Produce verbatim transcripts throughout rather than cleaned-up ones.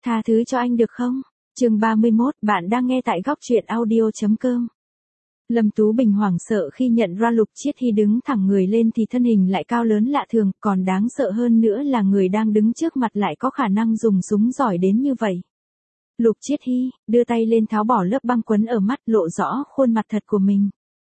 Tha thứ cho anh được không? Chương ba mươi mốt, bạn đang nghe tại góc truyện audio chấm com. Lâm Tú Bình hoảng sợ khi nhận ra Lục Chiết Hy đứng thẳng người lên thì thân hình lại cao lớn lạ thường, còn đáng sợ hơn nữa là người đang đứng trước mặt lại có khả năng dùng súng giỏi đến như vậy. Lục Chiết Hy đưa tay lên tháo bỏ lớp băng quấn ở mắt, lộ rõ khuôn mặt thật của mình.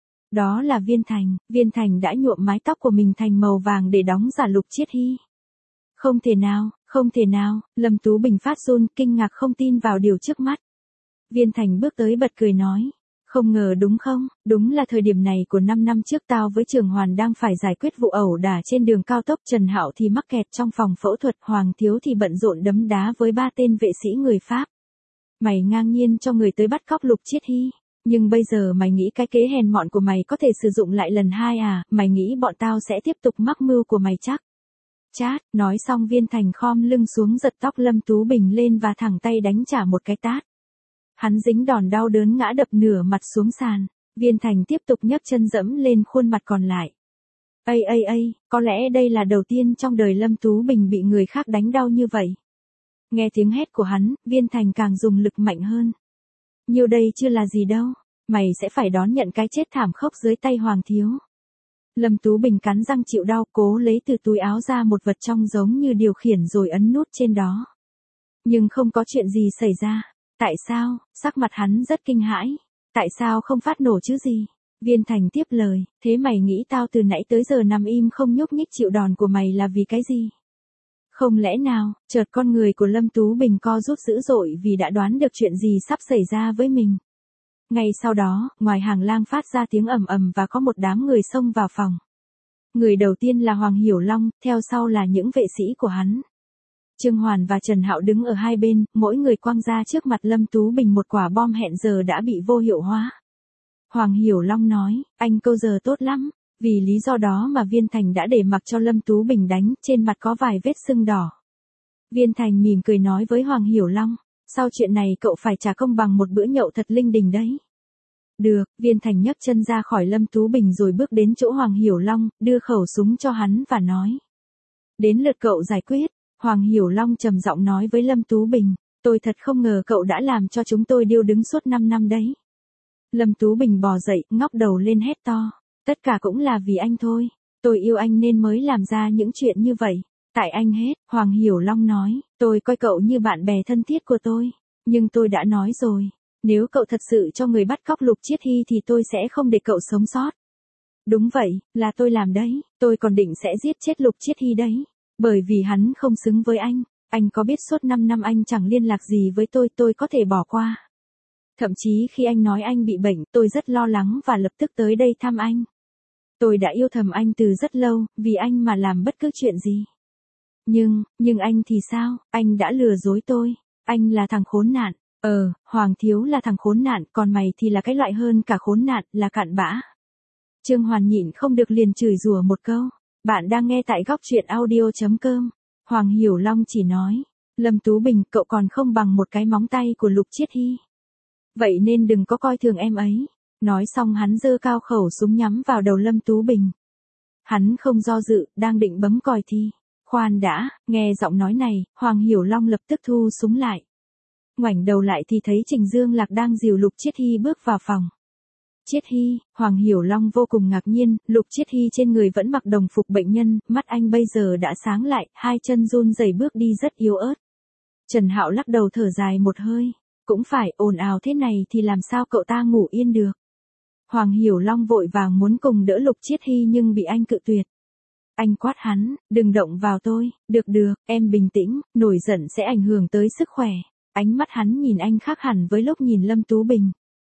Đó là Viên Thành, Viên Thành đã nhuộm mái tóc của mình thành màu vàng để đóng giả Lục Chiết Hy. Không thể nào, không thể nào, Lâm Tú Bình phát run, kinh ngạc không tin vào điều trước mắt. Viên Thành bước tới bật cười nói, không ngờ đúng không, đúng là thời điểm này của năm năm trước tao với Trường Hoàn đang phải giải quyết vụ ẩu đả trên đường cao tốc, Trần Hạo thì mắc kẹt trong phòng phẫu thuật, Hoàng Thiếu thì bận rộn đấm đá với ba tên vệ sĩ người Pháp. Mày ngang nhiên cho người tới bắt cóc Lục Chiết Hy, nhưng bây giờ mày nghĩ cái kế hèn mọn của mày có thể sử dụng lại lần hai à, mày nghĩ bọn tao sẽ tiếp tục mắc mưu của mày chắc? Chát, nói xong Viên Thành khom lưng xuống giật tóc Lâm Tú Bình lên và thẳng tay đánh trả một cái tát. Hắn dính đòn đau đớn ngã đập nửa mặt xuống sàn, Viên Thành tiếp tục nhấc chân dẫm lên khuôn mặt còn lại. Ây ây ây, có lẽ đây là đầu tiên trong đời Lâm Tú Bình bị người khác đánh đau như vậy. Nghe tiếng hét của hắn, Viên Thành càng dùng lực mạnh hơn. Nhiều đây chưa là gì đâu, mày sẽ phải đón nhận cái chết thảm khốc dưới tay Hoàng Thiếu. Lâm Tú Bình cắn răng chịu đau, cố lấy từ túi áo ra một vật trong giống như điều khiển rồi ấn nút trên đó. Nhưng không có chuyện gì xảy ra. Tại sao? Sắc mặt hắn rất kinh hãi. Tại sao không phát nổ chứ gì? Viên Thành tiếp lời, thế mày nghĩ tao từ nãy tới giờ nằm im không nhúc nhích chịu đòn của mày là vì cái gì? Không lẽ nào, chợt con người của Lâm Tú Bình co rút dữ dội vì đã đoán được chuyện gì sắp xảy ra với mình. Ngay sau đó, ngoài hàng lang phát ra tiếng ầm ầm và có một đám người xông vào phòng. Người đầu tiên là Hoàng Hiểu Long, theo sau là những vệ sĩ của hắn. Trương Hoàn và Trần Hạo đứng ở hai bên, mỗi người quăng ra trước mặt Lâm Tú Bình một quả bom hẹn giờ đã bị vô hiệu hóa. Hoàng Hiểu Long nói, anh câu giờ tốt lắm, vì lý do đó mà Viên Thành đã để mặc cho Lâm Tú Bình đánh, trên mặt có vài vết sưng đỏ. Viên Thành mỉm cười nói với Hoàng Hiểu Long, sau chuyện này cậu phải trả công bằng một bữa nhậu thật linh đình đấy. Được, Viên Thành nhấc chân ra khỏi Lâm Tú Bình rồi bước đến chỗ Hoàng Hiểu Long, đưa khẩu súng cho hắn và nói. Đến lượt cậu giải quyết. Hoàng Hiểu Long trầm giọng nói với Lâm Tú Bình, tôi thật không ngờ cậu đã làm cho chúng tôi điêu đứng suốt năm năm đấy. Lâm Tú Bình bò dậy, ngóc đầu lên hét to, tất cả cũng là vì anh thôi, tôi yêu anh nên mới làm ra những chuyện như vậy, tại anh hết. Hoàng Hiểu Long nói, tôi coi cậu như bạn bè thân thiết của tôi, nhưng tôi đã nói rồi, nếu cậu thật sự cho người bắt cóc Lục Chiết Hy thì tôi sẽ không để cậu sống sót. Đúng vậy, là tôi làm đấy, tôi còn định sẽ giết chết Lục Chiết Hy đấy. Bởi vì hắn không xứng với anh, anh có biết suốt năm năm anh chẳng liên lạc gì với tôi, tôi có thể bỏ qua. Thậm chí khi anh nói anh bị bệnh, tôi rất lo lắng và lập tức tới đây thăm anh. Tôi đã yêu thầm anh từ rất lâu, vì anh mà làm bất cứ chuyện gì. Nhưng, nhưng anh thì sao, anh đã lừa dối tôi, anh là thằng khốn nạn, ờ, Hoàng Thiếu là thằng khốn nạn, còn mày thì là cái loại hơn cả khốn nạn, là cặn bã. Trương Hoàn nhịn không được liền chửi rủa một câu. Bạn đang nghe tại góc truyện audio chấm com. Hoàng Hiểu Long chỉ nói, Lâm Tú Bình, cậu còn không bằng một cái móng tay của Lục Chiết Hy. Vậy nên đừng có coi thường em ấy. Nói xong hắn giơ cao khẩu súng nhắm vào đầu Lâm Tú Bình. Hắn không do dự, đang định bấm còi thì. Khoan đã, nghe giọng nói này, Hoàng Hiểu Long lập tức thu súng lại. Ngoảnh đầu lại thì thấy Trình Dương Lạc đang dìu Lục Chiết Hy bước vào phòng. Chiết Hy, Hoàng Hiểu Long vô cùng ngạc nhiên, Lục Chiết Hy trên người vẫn mặc đồng phục bệnh nhân, mắt anh bây giờ đã sáng lại, hai chân run rẩy bước đi rất yếu ớt. Trần Hạo lắc đầu thở dài một hơi, cũng phải, ồn ào thế này thì làm sao cậu ta ngủ yên được. Hoàng Hiểu Long vội vàng muốn cùng đỡ Lục Chiết Hy nhưng bị anh cự tuyệt. Anh quát hắn, đừng động vào tôi, được được, em bình tĩnh, nổi giận sẽ ảnh hưởng tới sức khỏe. Ánh mắt hắn nhìn anh khác hẳn với lúc nhìn Lâm Tú Bình.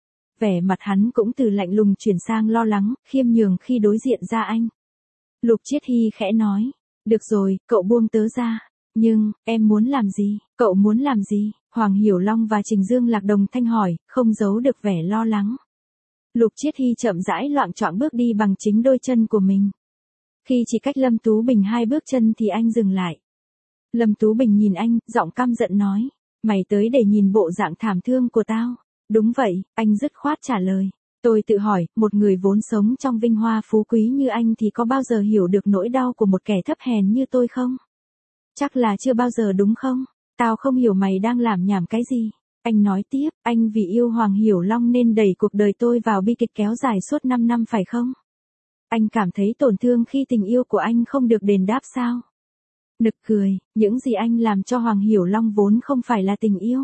Vẻ mặt hắn cũng từ lạnh lùng chuyển sang lo lắng, khiêm nhường khi đối diện ra anh. Lục Chiết Hy khẽ nói, được rồi, cậu buông tớ ra. Nhưng, em muốn làm gì, cậu muốn làm gì? Hoàng Hiểu Long và Trình Dương Lạc đồng thanh hỏi, không giấu được vẻ lo lắng. Lục Chiết Hy chậm rãi loạng choạng bước đi bằng chính đôi chân của mình. Khi chỉ cách Lâm Tú Bình hai bước chân thì anh dừng lại. Lâm Tú Bình nhìn anh, giọng căm giận nói, mày tới để nhìn bộ dạng thảm thương của tao. Đúng vậy, anh dứt khoát trả lời. Tôi tự hỏi, một người vốn sống trong vinh hoa phú quý như anh thì có bao giờ hiểu được nỗi đau của một kẻ thấp hèn như tôi không? Chắc là chưa bao giờ đúng không? Tao không hiểu mày đang làm nhảm cái gì. Anh nói tiếp, anh vì yêu Hoàng Hiểu Long nên đẩy cuộc đời tôi vào bi kịch kéo dài suốt năm năm phải không? Anh cảm thấy tổn thương khi tình yêu của anh không được đền đáp sao? Nực cười, những gì anh làm cho Hoàng Hiểu Long vốn không phải là tình yêu.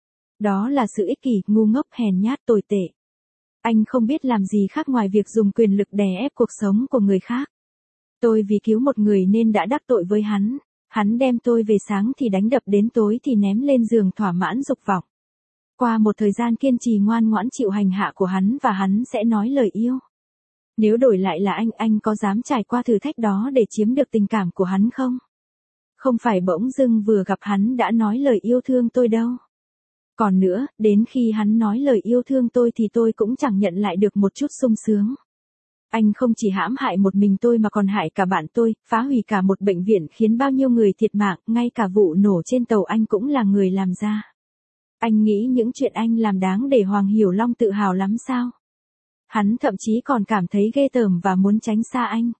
Đó là sự ích kỷ, ngu ngốc, hèn nhát, tồi tệ. Anh không biết làm gì khác ngoài việc dùng quyền lực đè ép cuộc sống của người khác. Tôi vì cứu một người nên đã đắc tội với hắn. Hắn đem tôi về sáng thì đánh đập đến tối thì ném lên giường thỏa mãn dục vọng. Qua một thời gian kiên trì ngoan ngoãn chịu hành hạ của hắn và hắn sẽ nói lời yêu. Nếu đổi lại là anh, anh có dám trải qua thử thách đó để chiếm được tình cảm của hắn không? Không phải bỗng dưng vừa gặp hắn đã nói lời yêu thương tôi đâu. Còn nữa, đến khi hắn nói lời yêu thương tôi thì tôi cũng chẳng nhận lại được một chút sung sướng. Anh không chỉ hãm hại một mình tôi mà còn hại cả bạn tôi, phá hủy cả một bệnh viện khiến bao nhiêu người thiệt mạng, ngay cả vụ nổ trên tàu anh cũng là người làm ra. Anh nghĩ những chuyện anh làm đáng để Hoàng Hiểu Long tự hào lắm sao? Hắn thậm chí còn cảm thấy ghê tởm và muốn tránh xa anh.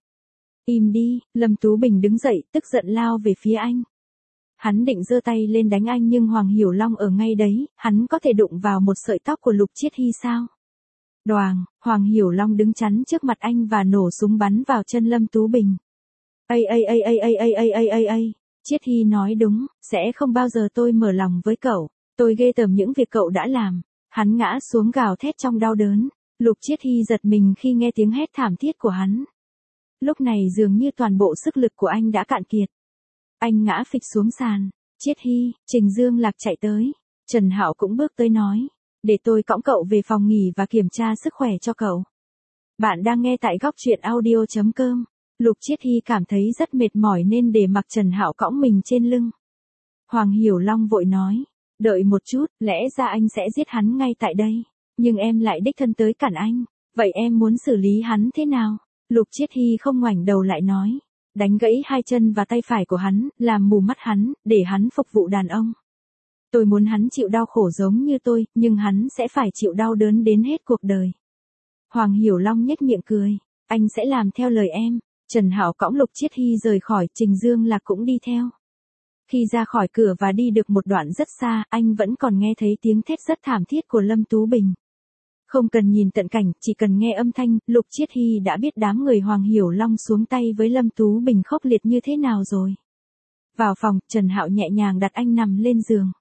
Im đi, Lâm Tú Bình đứng dậy, tức giận lao về phía anh. Hắn định giơ tay lên đánh anh nhưng Hoàng Hiểu Long ở ngay đấy, hắn có thể đụng vào một sợi tóc của Lục Chiết Hy sao? Đoàng, Hoàng Hiểu Long đứng chắn trước mặt anh và nổ súng bắn vào chân Lâm Tú Bình. Ây ây ây ây ây ây ây ây ây ây, Chiết Hy nói đúng, sẽ không bao giờ tôi mở lòng với cậu, tôi ghê tởm những việc cậu đã làm. Hắn ngã xuống gào thét trong đau đớn, Lục Chiết Hy giật mình khi nghe tiếng hét thảm thiết của hắn. Lúc này dường như toàn bộ sức lực của anh đã cạn kiệt. Anh ngã phịch xuống sàn. Chiết Hy, Trình Dương Lạc chạy tới. Trần Hạo cũng bước tới nói. Để tôi cõng cậu về phòng nghỉ và kiểm tra sức khỏe cho cậu. Bạn đang nghe tại góc truyện audio chấm com. Lục Chiết Hy cảm thấy rất mệt mỏi nên để mặc Trần Hạo cõng mình trên lưng. Hoàng Hiểu Long vội nói. Đợi một chút, lẽ ra anh sẽ giết hắn ngay tại đây. Nhưng em lại đích thân tới cản anh. Vậy em muốn xử lý hắn thế nào? Lục Chiết Hy không ngoảnh đầu lại nói. Đánh gãy hai chân và tay phải của hắn, làm mù mắt hắn, để hắn phục vụ đàn ông. Tôi muốn hắn chịu đau khổ giống như tôi, nhưng hắn sẽ phải chịu đau đớn đến hết cuộc đời. Hoàng Hiểu Long nhếch miệng cười. Anh sẽ làm theo lời em. Trần Hạo cõng Lục Chiết Hy rời khỏi, Trình Dương Lạc cũng đi theo. Khi ra khỏi cửa và đi được một đoạn rất xa, anh vẫn còn nghe thấy tiếng thét rất thảm thiết của Lâm Tú Bình. Không cần nhìn tận cảnh, chỉ cần nghe âm thanh, Lục Chiết Hy đã biết đám người Hoàng Hiểu Long xuống tay với Lâm Tú Bình khốc liệt như thế nào rồi. Vào phòng, Trần Hạo nhẹ nhàng đặt anh nằm lên giường.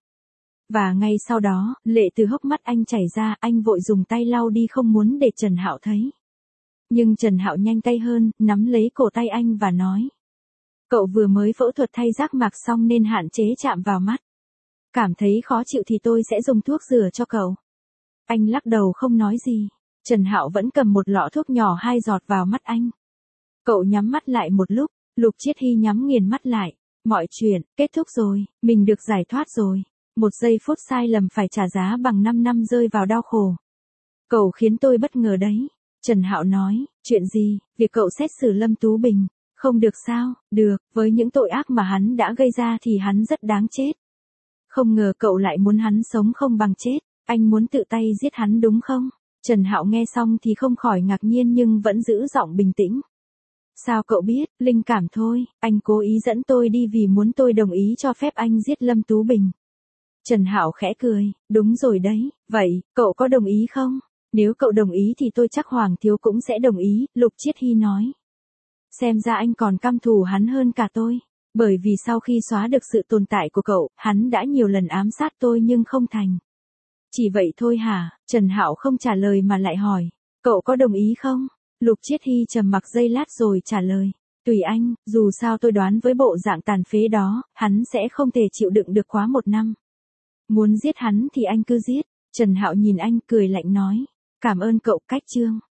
Và ngay sau đó, lệ từ hốc mắt anh chảy ra, anh vội dùng tay lau đi không muốn để Trần Hạo thấy. Nhưng Trần Hạo nhanh tay hơn, nắm lấy cổ tay anh và nói. Cậu vừa mới phẫu thuật thay giác mạc xong nên hạn chế chạm vào mắt. Cảm thấy khó chịu thì tôi sẽ dùng thuốc rửa cho cậu. Anh lắc đầu không nói gì. Trần Hạo vẫn cầm một lọ thuốc nhỏ hai giọt vào mắt anh. Cậu nhắm mắt lại một lúc, Lục Chiết Hy nhắm nghiền mắt lại. Mọi chuyện, kết thúc rồi, mình được giải thoát rồi. Một giây phút sai lầm phải trả giá bằng năm năm rơi vào đau khổ. Cậu khiến tôi bất ngờ đấy. Trần Hạo nói, chuyện gì, việc cậu xét xử Lâm Tú Bình. Không được sao, được, với những tội ác mà hắn đã gây ra thì hắn rất đáng chết. Không ngờ cậu lại muốn hắn sống không bằng chết. Anh muốn tự tay giết hắn đúng không? Trần Hạo nghe xong thì không khỏi ngạc nhiên nhưng vẫn giữ giọng bình tĩnh. Sao cậu biết, linh cảm thôi, anh cố ý dẫn tôi đi vì muốn tôi đồng ý cho phép anh giết Lâm Tú Bình. Trần Hạo khẽ cười, đúng rồi đấy, vậy, cậu có đồng ý không? Nếu cậu đồng ý thì tôi chắc Hoàng Thiếu cũng sẽ đồng ý, Lục Chiết Hy nói. Xem ra anh còn căm thù hắn hơn cả tôi. Bởi vì sau khi xóa được sự tồn tại của cậu, hắn đã nhiều lần ám sát tôi nhưng không thành. Chỉ vậy thôi hả? Trần Hạo không trả lời mà lại hỏi. Cậu có đồng ý không? Lục Chiết Hy trầm mặc giây lát rồi trả lời. Tùy anh, dù sao tôi đoán với bộ dạng tàn phế đó, hắn sẽ không thể chịu đựng được quá một năm. Muốn giết hắn thì anh cứ giết. Trần Hạo nhìn anh cười lạnh nói. Cảm ơn cậu, Cách Trương.